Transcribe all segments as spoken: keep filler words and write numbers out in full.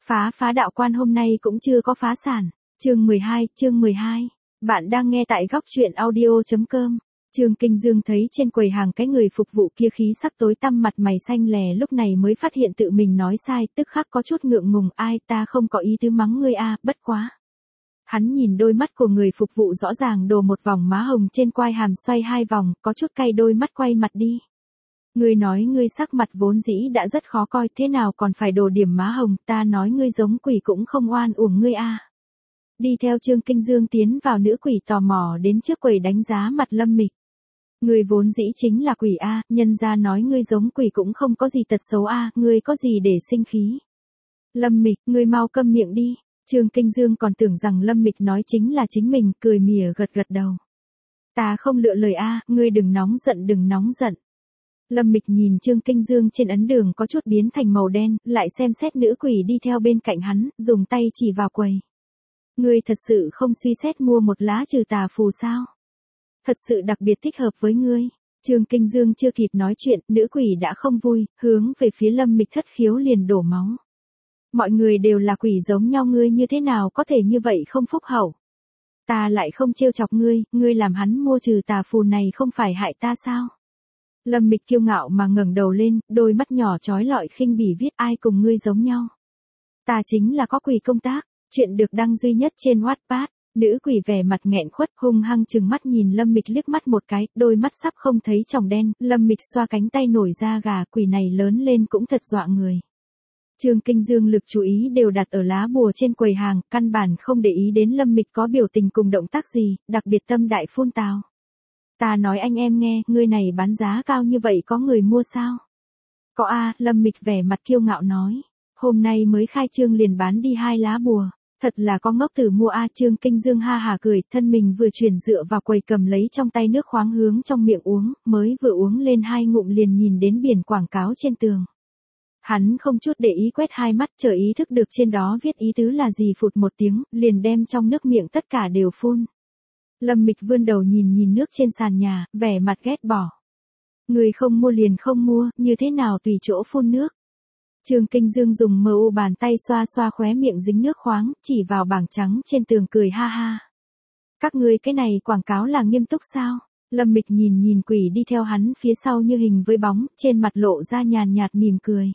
Phá phá đạo quan hôm nay cũng chưa có phá sản. Chương mười hai, chương mười hai. Bạn đang nghe tại góc truyện audio chấm com. Trương Kinh Dương thấy trên quầy hàng cái người phục vụ kia khí sắc tối tăm, mặt mày xanh lè, lúc này mới phát hiện tự mình nói sai, tức khắc có chút ngượng ngùng. Ai, ta không có ý tứ mắng ngươi a, bất quá. Hắn nhìn đôi mắt của người phục vụ rõ ràng đổ một vòng má hồng trên quai hàm xoay hai vòng, có chút cay đôi mắt quay mặt đi. Ngươi nói ngươi sắc mặt vốn dĩ đã rất khó coi, thế nào còn phải đổ điểm má hồng, ta nói ngươi giống quỷ cũng không oan uổng ngươi a. Đi theo Trương Kinh Dương tiến vào, nữ quỷ tò mò đến trước quầy đánh giá mặt Lâm Mịch. Ngươi vốn dĩ chính là quỷ a, nhân gia nói ngươi giống quỷ cũng không có gì tật xấu a, ngươi có gì để sinh khí. Lâm Mịch, ngươi mau câm miệng đi. Trương Kinh Dương còn tưởng rằng Lâm Mịch nói chính là chính mình, cười mỉa gật gật đầu. Ta không lựa lời a, ngươi đừng nóng giận đừng nóng giận. Lâm Mịch nhìn Trương Kinh Dương trên ấn đường có chút biến thành màu đen, lại xem xét nữ quỷ đi theo bên cạnh hắn, dùng tay chỉ vào quầy. Ngươi thật sự không suy xét mua một lá trừ tà phù sao? Thật sự đặc biệt thích hợp với ngươi. Trương Kinh Dương chưa kịp nói chuyện, nữ quỷ đã không vui, hướng về phía Lâm Mịch thất khiếu liền đổ máu. Mọi người đều là quỷ giống nhau, ngươi như thế nào có thể như vậy không phúc hậu? Ta lại không trêu chọc ngươi, ngươi làm hắn mua trừ tà phù này không phải hại ta sao? Lâm Mịch kiêu ngạo mà ngẩng đầu lên, đôi mắt nhỏ chói lọi khinh bỉ viết, ai cùng ngươi giống nhau. Ta chính là có quỷ công tác, chuyện được đăng duy nhất trên Wattpad. Nữ quỷ vẻ mặt nghẹn khuất, hung hăng trừng mắt nhìn Lâm Mịch liếc mắt một cái, đôi mắt sắp không thấy tròng đen. Lâm Mịch xoa cánh tay nổi da gà, quỷ này lớn lên cũng thật dọa người. Trương Kinh Dương lực chú ý đều đặt ở lá bùa trên quầy hàng, căn bản không để ý đến Lâm Mịch có biểu tình cùng động tác gì, đặc biệt tâm đại phun tào. Ta nói anh em nghe, ngươi này bán giá cao như vậy có người mua sao? Có a, Lâm Mịch vẻ mặt kiêu ngạo nói. Hôm nay mới khai trương liền bán đi hai lá bùa. Thật là có ngốc tử mua a. Trương Kinh Dương ha hà cười, thân mình vừa chuyển dựa vào quầy cầm lấy trong tay nước khoáng hướng trong miệng uống, mới vừa uống lên hai ngụm liền nhìn đến biển quảng cáo trên tường. Hắn không chút để ý quét hai mắt, chờ ý thức được trên đó viết ý tứ là gì, phụt một tiếng, liền đem trong nước miệng tất cả đều phun. Lâm Mịch vươn đầu nhìn nhìn nước trên sàn nhà, vẻ mặt ghét bỏ. Người không mua liền không mua, như thế nào tùy chỗ phun nước. Trương Kinh Dương dùng mờ u bàn tay xoa xoa khóe miệng dính nước khoáng, chỉ vào bảng trắng trên tường cười ha ha. Các ngươi cái này quảng cáo là nghiêm túc sao? Lâm Mịch nhìn nhìn quỷ đi theo hắn phía sau như hình với bóng, trên mặt lộ ra nhàn nhạt mỉm cười.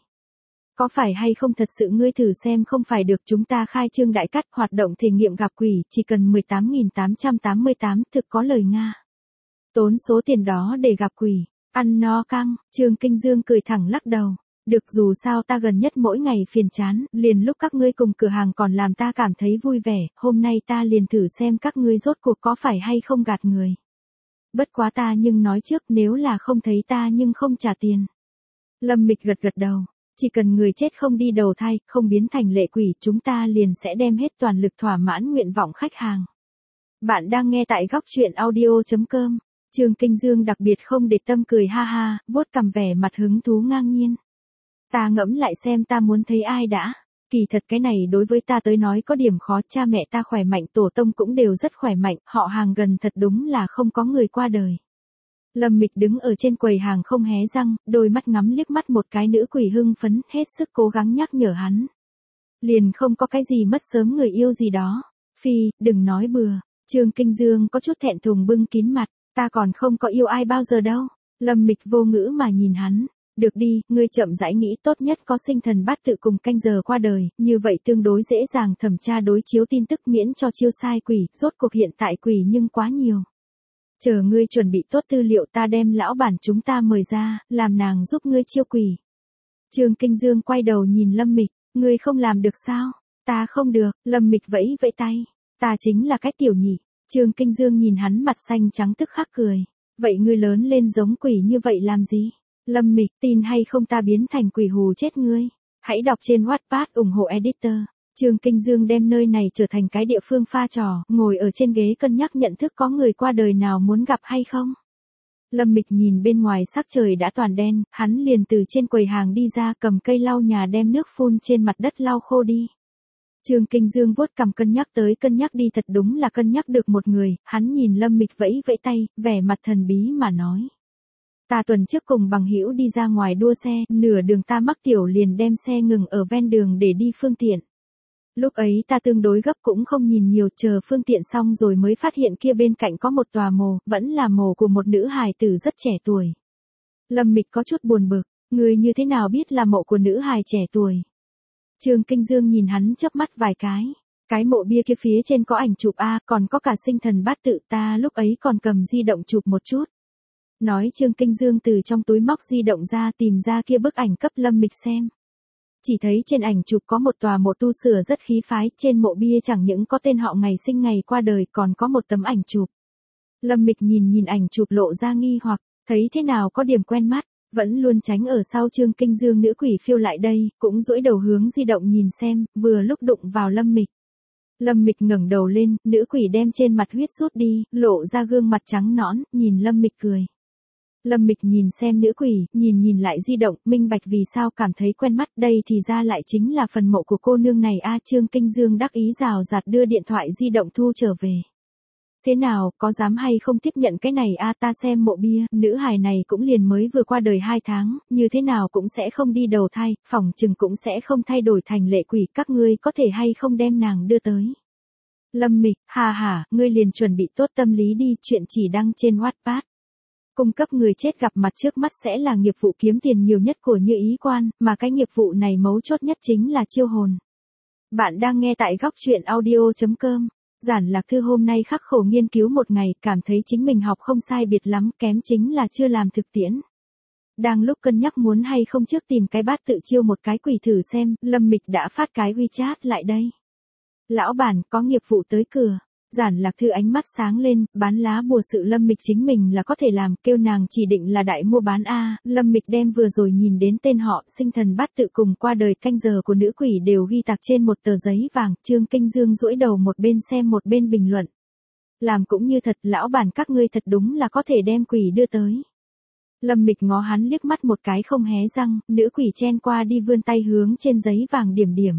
Có phải hay không thật sự, ngươi thử xem không phải được, chúng ta khai trương đại cắt hoạt động thể nghiệm gặp quỷ, chỉ cần mười tám nghìn tám trăm tám mươi tám, thực có lời Nga. Tốn số tiền đó để gặp quỷ, ăn no căng. Trương Kinh Dương cười thẳng lắc đầu. Được, dù sao ta gần nhất mỗi ngày phiền chán, liền lúc các ngươi cùng cửa hàng còn làm ta cảm thấy vui vẻ, hôm nay ta liền thử xem các ngươi rốt cuộc có phải hay không gạt người. Bất quá ta nhưng nói trước, nếu là không thấy ta nhưng không trả tiền. Lâm Mịch gật gật đầu. Chỉ cần người chết không đi đầu thai, không biến thành lệ quỷ, chúng ta liền sẽ đem hết toàn lực thỏa mãn nguyện vọng khách hàng. Bạn đang nghe tại góc truyện audio chấm com. Trương Kinh Dương đặc biệt không để tâm cười ha ha, vuốt cằm vẻ mặt hứng thú ngang nhiên. Ta ngẫm lại xem, ta muốn thấy ai đã. Kỳ thật cái này đối với ta tới nói có điểm khó, cha mẹ ta khỏe mạnh, tổ tông cũng đều rất khỏe mạnh, họ hàng gần thật đúng là không có người qua đời. Lâm Mịch đứng ở trên quầy hàng không hé răng, đôi mắt ngắm liếc mắt một cái nữ quỷ hưng phấn, hết sức cố gắng nhắc nhở hắn. Liền không có cái gì mất sớm người yêu gì đó. Phi, đừng nói bừa. Trương Kinh Dương có chút thẹn thùng bưng kín mặt, ta còn không có yêu ai bao giờ đâu. Lâm Mịch vô ngữ mà nhìn hắn. Được đi, ngươi chậm rãi nghĩ, tốt nhất có sinh thần bát tự cùng canh giờ qua đời, như vậy tương đối dễ dàng thẩm tra đối chiếu tin tức, miễn cho chiêu sai quỷ, rốt cuộc hiện tại quỷ nhưng quá nhiều. Chờ ngươi chuẩn bị tốt tư liệu, ta đem lão bản chúng ta mời ra, làm nàng giúp ngươi chiêu quỷ. Trương Kinh Dương quay đầu nhìn Lâm Mịch, ngươi không làm được sao? Ta không được. Lâm Mịch vẫy vẫy tay, ta chính là cái tiểu nhị. Trương Kinh Dương nhìn hắn mặt xanh trắng tức khắc cười, vậy ngươi lớn lên giống quỷ như vậy làm gì? Lâm Mịch, tin hay không ta biến thành quỷ hù chết ngươi. Hãy đọc trên Wattpad ủng hộ editor. Trương Kinh Dương đem nơi này trở thành cái địa phương pha trò, ngồi ở trên ghế cân nhắc nhận thức có người qua đời nào muốn gặp hay không. Lâm Mịch nhìn bên ngoài sắc trời đã toàn đen, hắn liền từ trên quầy hàng đi ra, cầm cây lau nhà đem nước phun trên mặt đất lau khô đi. Trương Kinh Dương vuốt cằm cân nhắc tới cân nhắc đi, thật đúng là cân nhắc được một người, hắn nhìn Lâm Mịch vẫy vẫy tay, vẻ mặt thần bí mà nói. Ta tuần trước cùng bằng hữu đi ra ngoài đua xe, nửa đường ta mắc tiểu liền đem xe ngừng ở ven đường để đi phương tiện. Lúc ấy ta tương đối gấp cũng không nhìn nhiều, chờ phương tiện xong rồi mới phát hiện kia bên cạnh có một tòa mồ, vẫn là mồ của một nữ hài tử rất trẻ tuổi. Lâm Mịch có chút buồn bực, người như thế nào biết là mộ của nữ hài trẻ tuổi? Trương Kinh Dương nhìn hắn chớp mắt vài cái. Cái mộ bia kia phía trên có ảnh chụp a, còn có cả sinh thần bát tự, ta lúc ấy còn cầm di động chụp một chút. Nói Trương Kinh Dương từ trong túi móc di động ra tìm ra kia bức ảnh cấp Lâm Mịch xem. Chỉ thấy trên ảnh chụp có một tòa mộ tu sửa rất khí phái, trên mộ bia chẳng những có tên họ ngày sinh ngày qua đời còn có một tấm ảnh chụp. Lâm Mịch nhìn nhìn ảnh chụp lộ ra nghi hoặc, thấy thế nào có điểm quen mắt, vẫn luôn tránh ở sau Trương Kinh Dương nữ quỷ phiêu lại đây, cũng duỗi đầu hướng di động nhìn xem, vừa lúc đụng vào Lâm Mịch. Lâm Mịch ngẩng đầu lên, nữ quỷ đem trên mặt huyết rút đi, lộ ra gương mặt trắng nõn, nhìn Lâm Mịch cười. Lâm Mịch nhìn xem nữ quỷ, nhìn nhìn lại di động, minh bạch vì sao cảm thấy quen mắt, đây thì ra lại chính là phần mộ của cô nương này a. Trương Kinh Dương đắc ý rào rạt đưa điện thoại di động thu trở về. Thế nào, có dám hay không tiếp nhận cái này a? Ta xem mộ bia, nữ hài này cũng liền mới vừa qua đời hai tháng, như thế nào cũng sẽ không đi đầu thai, phỏng chừng cũng sẽ không thay đổi thành lệ quỷ, các ngươi có thể hay không đem nàng đưa tới. Lâm Mịch, hà hà, ngươi liền chuẩn bị tốt tâm lý đi, chuyện chỉ đăng trên Wattpad. Cung cấp người chết gặp mặt trước mắt sẽ là nghiệp vụ kiếm tiền nhiều nhất của Như Ý Quan, mà cái nghiệp vụ này mấu chốt nhất chính là chiêu hồn. Bạn đang nghe tại góc truyện audio chấm com. Giản Lạc Thư hôm nay khắc khổ nghiên cứu một ngày, cảm thấy chính mình học không sai biệt lắm, kém chính là chưa làm thực tiễn. Đang lúc cân nhắc muốn hay không trước tìm cái bát tự chiêu một cái quỷ thử xem, Lâm Mịch đã phát cái WeChat lại đây. Lão bản, có nghiệp vụ tới cửa. Giản Lạc Thư ánh mắt sáng lên, bán lá bùa sự Lâm Mịch chính mình là có thể làm, kêu nàng chỉ định là đại mua bán a. Lâm Mịch đem vừa rồi nhìn đến tên họ, sinh thần bát tự cùng qua đời canh giờ của nữ quỷ đều ghi tạc trên một tờ giấy vàng. Trương Kinh Dương duỗi đầu một bên xem một bên bình luận. Làm cũng như thật, lão bản các ngươi thật đúng là có thể đem quỷ đưa tới. Lâm Mịch ngó hắn liếc mắt một cái không hé răng, nữ quỷ chen qua đi vươn tay hướng trên giấy vàng điểm điểm.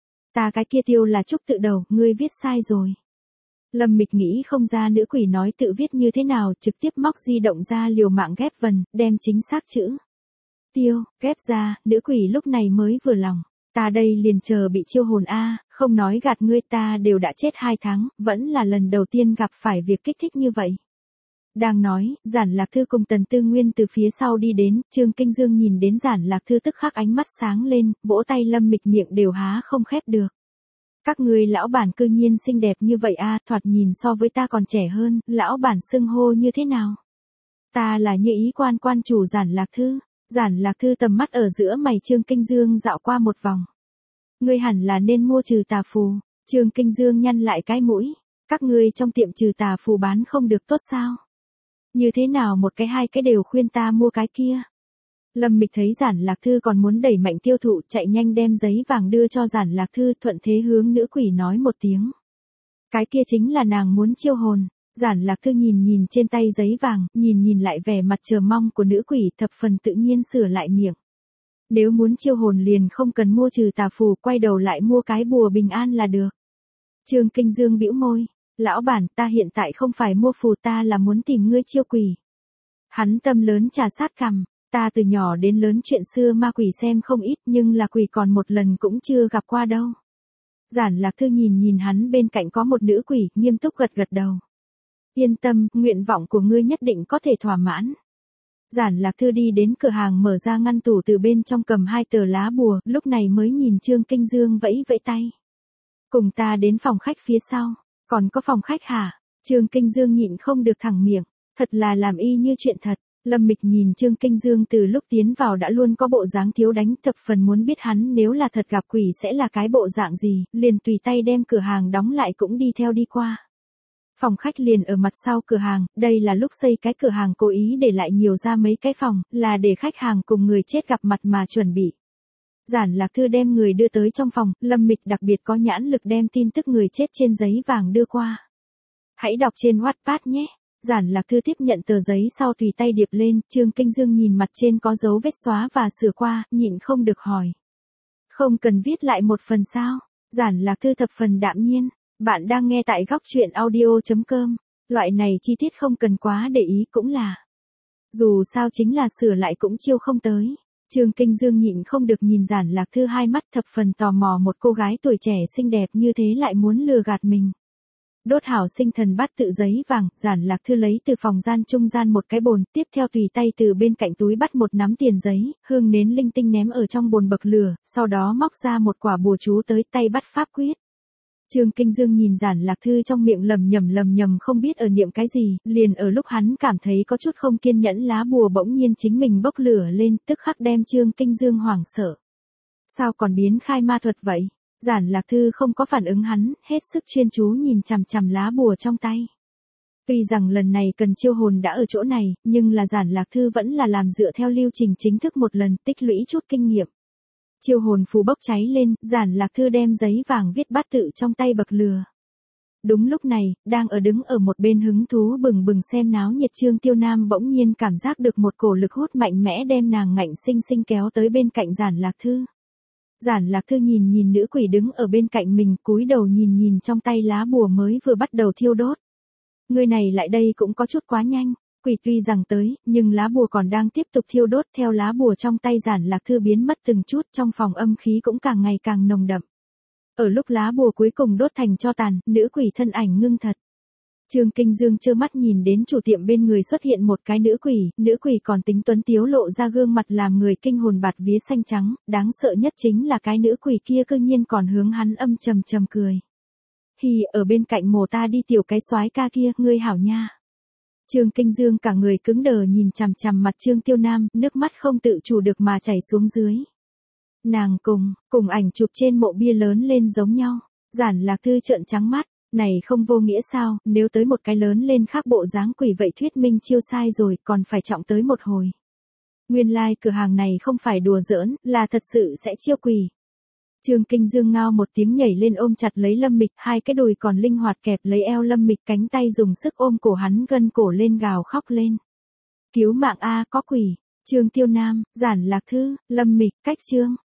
Ta cái kia tiêu là Trúc tự đầu, ngươi viết sai rồi. Lâm Mịch nghĩ không ra nữ quỷ nói tự viết như thế nào, trực tiếp móc di động ra liều mạng ghép vần, đem chính xác chữ tiêu, ghép ra, nữ quỷ lúc này mới vừa lòng. Ta đây liền chờ bị chiêu hồn a, không nói gạt ngươi, ta đều đã chết hai tháng, vẫn là lần đầu tiên gặp phải việc kích thích như vậy. Đang nói, Giản Lạc Thư cùng Tần Tư Nguyên từ phía sau đi đến, Trương Kinh Dương nhìn đến Giản Lạc Thư tức khắc ánh mắt sáng lên, vỗ tay Lâm Mịch miệng đều há không khép được. Các ngươi lão bản cư nhiên xinh đẹp như vậy a, thoạt nhìn so với ta còn trẻ hơn, lão bản xưng hô như thế nào? Ta là Như Ý Quan quan chủ Giản Lạc Thư. Giản Lạc Thư tầm mắt ở giữa mày Trương Kinh Dương dạo qua một vòng. Ngươi hẳn là nên mua trừ tà phù. Trương Kinh Dương nhăn lại cái mũi. Các ngươi trong tiệm trừ tà phù bán không được tốt sao? Như thế nào một cái hai cái đều khuyên ta mua cái kia? Lâm Mịch thấy Giản Lạc Thư còn muốn đẩy mạnh tiêu thụ, chạy nhanh đem giấy vàng đưa cho Giản Lạc Thư, thuận thế hướng nữ quỷ nói một tiếng. Cái kia chính là nàng muốn chiêu hồn. Giản Lạc Thư nhìn nhìn trên tay giấy vàng, nhìn nhìn lại vẻ mặt chờ mong của nữ quỷ, thập phần tự nhiên sửa lại miệng. Nếu muốn chiêu hồn liền không cần mua trừ tà phù, quay đầu lại mua cái bùa bình an là được. Trương Kinh Dương bĩu môi, lão bản, ta hiện tại không phải mua phù, ta là muốn tìm ngươi chiêu quỷ. Hắn tâm lớn trà sát cằm. Ta từ nhỏ đến lớn chuyện xưa ma quỷ xem không ít, nhưng là quỷ còn một lần cũng chưa gặp qua đâu. Giản Lạc Thư nhìn nhìn hắn bên cạnh có một nữ quỷ, nghiêm túc gật gật đầu. Yên tâm, nguyện vọng của ngươi nhất định có thể thỏa mãn. Giản Lạc Thư đi đến cửa hàng mở ra ngăn tủ, từ bên trong cầm hai tờ lá bùa, lúc này mới nhìn Trương Kinh Dương vẫy vẫy tay. Cùng ta đến phòng khách phía sau. Còn có phòng khách hả? Trương Kinh Dương nhịn không được thẳng miệng. Thật là làm y như chuyện thật. Lâm Mịch nhìn Trương Kinh Dương từ lúc tiến vào đã luôn có bộ dáng thiếu đánh, thập phần muốn biết hắn nếu là thật gặp quỷ sẽ là cái bộ dạng gì, liền tùy tay đem cửa hàng đóng lại cũng đi theo đi qua. Phòng khách liền ở mặt sau cửa hàng, đây là lúc xây cái cửa hàng cố ý để lại nhiều ra mấy cái phòng, là để khách hàng cùng người chết gặp mặt mà chuẩn bị. Giản Lạc Thư đem người đưa tới trong phòng, Lâm Mịch đặc biệt có nhãn lực đem tin tức người chết trên giấy vàng đưa qua. Hãy đọc trên Wattpad nhé. Giản Lạc Thư tiếp nhận tờ giấy sau tùy tay điệp lên, Trương Kinh Dương nhìn mặt trên có dấu vết xóa và sửa qua, nhịn không được hỏi. Không cần viết lại một phần sao? Giản Lạc Thư thập phần đạm nhiên. Bạn đang nghe tại góc truyện audio chấm com. Loại này chi tiết không cần quá để ý cũng là. Dù sao chính là sửa lại cũng chiêu không tới. Trương Kinh Dương nhịn không được nhìn Giản Lạc Thư hai mắt, thập phần tò mò một cô gái tuổi trẻ xinh đẹp như thế lại muốn lừa gạt mình. Đốt hảo sinh thần bát tự giấy vàng, Giản Lạc Thư lấy từ phòng gian trung gian một cái bồn, tiếp theo tùy tay từ bên cạnh túi bắt một nắm tiền giấy, hương nến linh tinh ném ở trong bồn bậc lửa, sau đó móc ra một quả bùa chú tới tay bắt pháp quyết. Trương Kinh Dương nhìn Giản Lạc Thư trong miệng lầm nhầm lầm nhầm không biết ở niệm cái gì, liền ở lúc hắn cảm thấy có chút không kiên nhẫn, lá bùa bỗng nhiên chính mình bốc lửa lên, tức khắc đem Trương Kinh Dương hoảng sợ. Sao còn biến khai ma thuật vậy? Giản Lạc Thư không có phản ứng hắn, hết sức chuyên chú nhìn chằm chằm lá bùa trong tay. Tuy rằng lần này cần chiêu hồn đã ở chỗ này, nhưng là Giản Lạc Thư vẫn là làm dựa theo lưu trình chính thức một lần, tích lũy chút kinh nghiệm. Chiêu hồn phù bốc cháy lên, Giản Lạc Thư đem giấy vàng viết bát tự trong tay bậc lừa. Đúng lúc này, đang ở đứng ở một bên hứng thú bừng bừng xem náo nhiệt Trương Tiêu Nam bỗng nhiên cảm giác được một cổ lực hút mạnh mẽ đem nàng ngạnh sinh sinh kéo tới bên cạnh Giản Lạc Thư. Giản Lạc Thư nhìn nhìn nữ quỷ đứng ở bên cạnh mình, cúi đầu nhìn nhìn trong tay lá bùa mới vừa bắt đầu thiêu đốt. Người này lại đây cũng có chút quá nhanh. Quỷ tuy rằng tới, nhưng lá bùa còn đang tiếp tục thiêu đốt, theo lá bùa trong tay Giản Lạc Thư biến mất từng chút, trong phòng âm khí cũng càng ngày càng nồng đậm. Ở lúc lá bùa cuối cùng đốt thành tro tàn, nữ quỷ thân ảnh ngưng thật. Trương Kinh Dương trơ mắt nhìn đến chủ tiệm bên người xuất hiện một cái nữ quỷ, nữ quỷ còn tính tuấn tiếu lộ ra gương mặt làm người kinh hồn bạt vía xanh trắng, đáng sợ nhất chính là cái nữ quỷ kia cư nhiên còn hướng hắn âm trầm trầm cười. Hì, ở bên cạnh mồ ta đi tiểu cái soái ca kia, ngươi hảo nha. Trương Kinh Dương cả người cứng đờ nhìn chằm chằm mặt Trương Tiêu Nam, nước mắt không tự chủ được mà chảy xuống dưới. Nàng cùng, cùng ảnh chụp trên mộ bia lớn lên giống nhau. Giản Lạc Thư trợn trắng mắt, này không vô nghĩa sao, nếu tới một cái lớn lên khác bộ dáng quỷ vậy thuyết minh chiêu sai rồi, còn phải trọng tới một hồi. Nguyên lai like, cửa hàng này không phải đùa giỡn, là thật sự sẽ chiêu quỷ. Trương Kinh Dương ngao một tiếng nhảy lên ôm chặt lấy Lâm Mịch, hai cái đùi còn linh hoạt kẹp lấy eo Lâm Mịch, cánh tay dùng sức ôm cổ hắn gân cổ lên gào khóc lên. Cứu mạng a, có quỷ. Trương Tiêu Nam, Giản Lạc Thư, Lâm Mịch, cách Trương